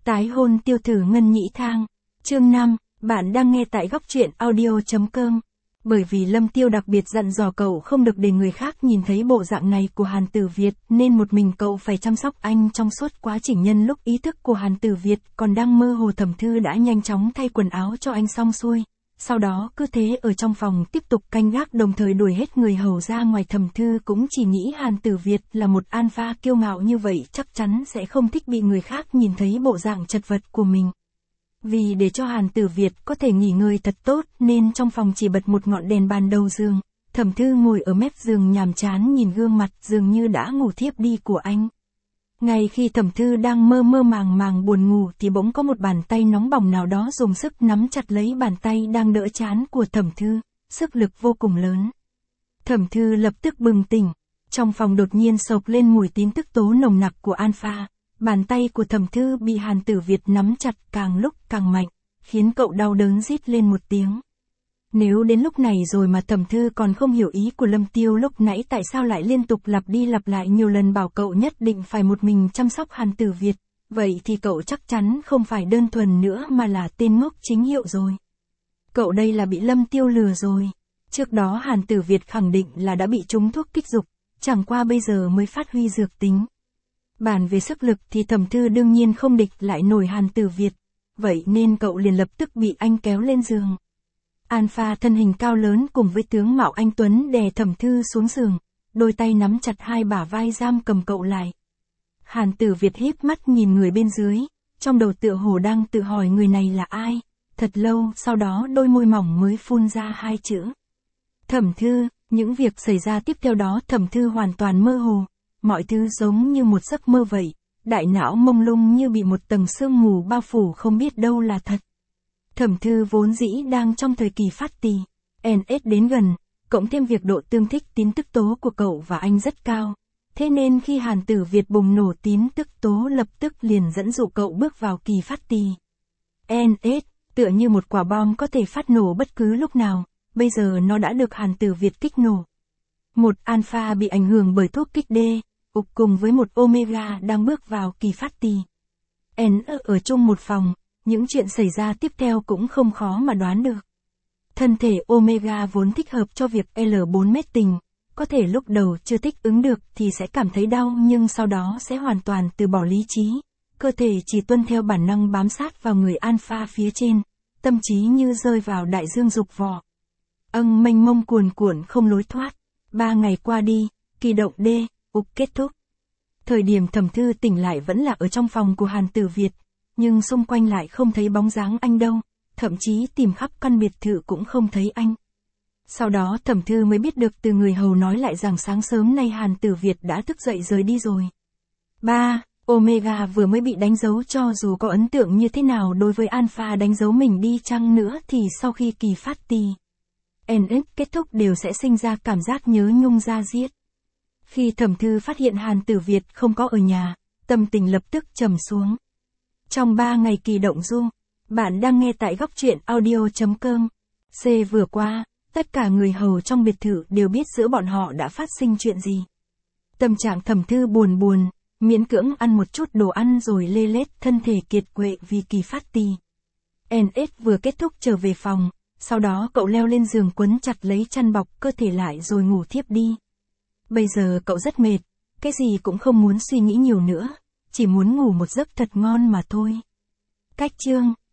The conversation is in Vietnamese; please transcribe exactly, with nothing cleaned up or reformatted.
Tái hôn tiêu tử Ngân Nhĩ Thang. Chương năm, bạn đang nghe tại góc truyện audio.com. Bởi vì Lâm Tiêu đặc biệt dặn dò cậu không được để người khác nhìn thấy bộ dạng này của Hàn Tử Việt, nên một mình cậu phải chăm sóc anh trong suốt quá trình. Nhân lúc ý thức của Hàn Tử Việt còn đang mơ hồ, Thẩm Thư đã nhanh chóng thay quần áo cho anh xong xuôi. Sau đó cứ thế ở trong phòng tiếp tục canh gác, đồng thời đuổi hết người hầu ra ngoài. Thẩm Thư cũng chỉ nghĩ Hàn Tử Việt là một alpha kiêu ngạo như vậy chắc chắn sẽ không thích bị người khác nhìn thấy bộ dạng chật vật của mình. Vì để cho Hàn Tử Việt có thể nghỉ ngơi thật tốt nên trong phòng chỉ bật một ngọn đèn bàn đầu giường. Thẩm Thư ngồi ở mép giường nhàm chán nhìn gương mặt dường như đã ngủ thiếp đi của anh. Ngay khi Thẩm Thư đang mơ mơ màng màng buồn ngủ thì bỗng có một bàn tay nóng bỏng nào đó dùng sức nắm chặt lấy bàn tay đang đỡ trán của Thẩm Thư, sức lực vô cùng lớn. Thẩm Thư lập tức bừng tỉnh, trong phòng đột nhiên xộc lên mùi tin tức tố nồng nặc của alpha. Bàn tay của Thẩm Thư bị Hàn Tử Việt nắm chặt càng lúc càng mạnh, khiến cậu đau đớn rít lên một tiếng. Nếu đến lúc này rồi mà Thẩm Thư còn không hiểu ý của Lâm Tiêu lúc nãy tại sao lại liên tục lặp đi lặp lại nhiều lần bảo cậu nhất định phải một mình chăm sóc Hàn Tử Việt, vậy thì cậu chắc chắn không phải đơn thuần nữa mà là tên ngốc chính hiệu rồi. Cậu đây là bị Lâm Tiêu lừa rồi. Trước đó Hàn Tử Việt khẳng định là đã bị trúng thuốc kích dục, chẳng qua bây giờ mới phát huy dược tính. Bàn về sức lực thì Thẩm Thư đương nhiên không địch lại nổi Hàn Tử Việt, vậy nên cậu liền lập tức bị anh kéo lên giường. Alpha thân hình cao lớn cùng với tướng mạo anh tuấn đè Thẩm Thư xuống giường, đôi tay nắm chặt hai bả vai giam cầm cậu lại. Hàn Tử Việt híp mắt nhìn người bên dưới, trong đầu tựa hồ đang tự hỏi người này là ai. Thật lâu sau đó đôi môi mỏng mới phun ra hai chữ: Thẩm Thư. Những việc xảy ra tiếp theo đó Thẩm Thư hoàn toàn mơ hồ. Mọi thứ giống như một giấc mơ vậy, đại não mông lung như bị một tầng sương mù bao phủ không biết đâu là thật. Thẩm Thư vốn dĩ đang trong thời kỳ phát tì, en ét đến gần, cộng thêm việc độ tương thích tín tức tố của cậu và anh rất cao. Thế nên khi Hàn Tử Việt bùng nổ tín tức tố lập tức liền dẫn dụ cậu bước vào kỳ phát tì. en ét, tựa như một quả bom có thể phát nổ bất cứ lúc nào, bây giờ nó đã được Hàn Tử Việt kích nổ. Một alpha bị ảnh hưởng bởi thuốc kích D, ục cùng với một omega đang bước vào kỳ phát tì. N ở chung một phòng, những chuyện xảy ra tiếp theo cũng không khó mà đoán được. Thân thể omega vốn thích hợp cho việc L bốn mét tình, có thể lúc đầu chưa thích ứng được thì sẽ cảm thấy đau nhưng sau đó sẽ hoàn toàn từ bỏ lý trí, cơ thể chỉ tuân theo bản năng bám sát vào người alpha phía trên, tâm trí như rơi vào đại dương dục vỏ. Âng mênh mông cuồn cuộn không lối thoát. Ba ngày qua đi, kỳ động D, ục kết thúc. Thời điểm Thẩm Thư tỉnh lại vẫn là ở trong phòng của Hàn Tử Việt, nhưng xung quanh lại không thấy bóng dáng anh đâu, thậm chí tìm khắp căn biệt thự cũng không thấy anh. Sau đó Thẩm Thư mới biết được từ người hầu nói lại rằng sáng sớm nay Hàn Tử Việt đã thức dậy rời đi rồi. ba. Omega vừa mới bị đánh dấu, cho dù có ấn tượng như thế nào đối với alpha đánh dấu mình đi chăng nữa thì sau khi kỳ phát tì en ét kết thúc đều sẽ sinh ra cảm giác nhớ nhung da diết. Khi Thẩm Thư phát hiện Hàn Tử Việt không có ở nhà, tâm tình lập tức trầm xuống. Trong ba ngày kỳ động du, bạn đang nghe tại góc truyện audio.com. C vừa qua, tất cả người hầu trong biệt thự đều biết giữa bọn họ đã phát sinh chuyện gì. Tâm trạng Thẩm Thư buồn buồn, miễn cưỡng ăn một chút đồ ăn rồi lê lết, thân thể kiệt quệ vì kỳ phát tì en ét vừa kết thúc trở về phòng. Sau đó cậu leo lên giường quấn chặt lấy chăn bọc cơ thể lại rồi ngủ thiếp đi. Bây giờ cậu rất mệt, cái gì cũng không muốn suy nghĩ nhiều nữa, chỉ muốn ngủ một giấc thật ngon mà thôi. Cách chương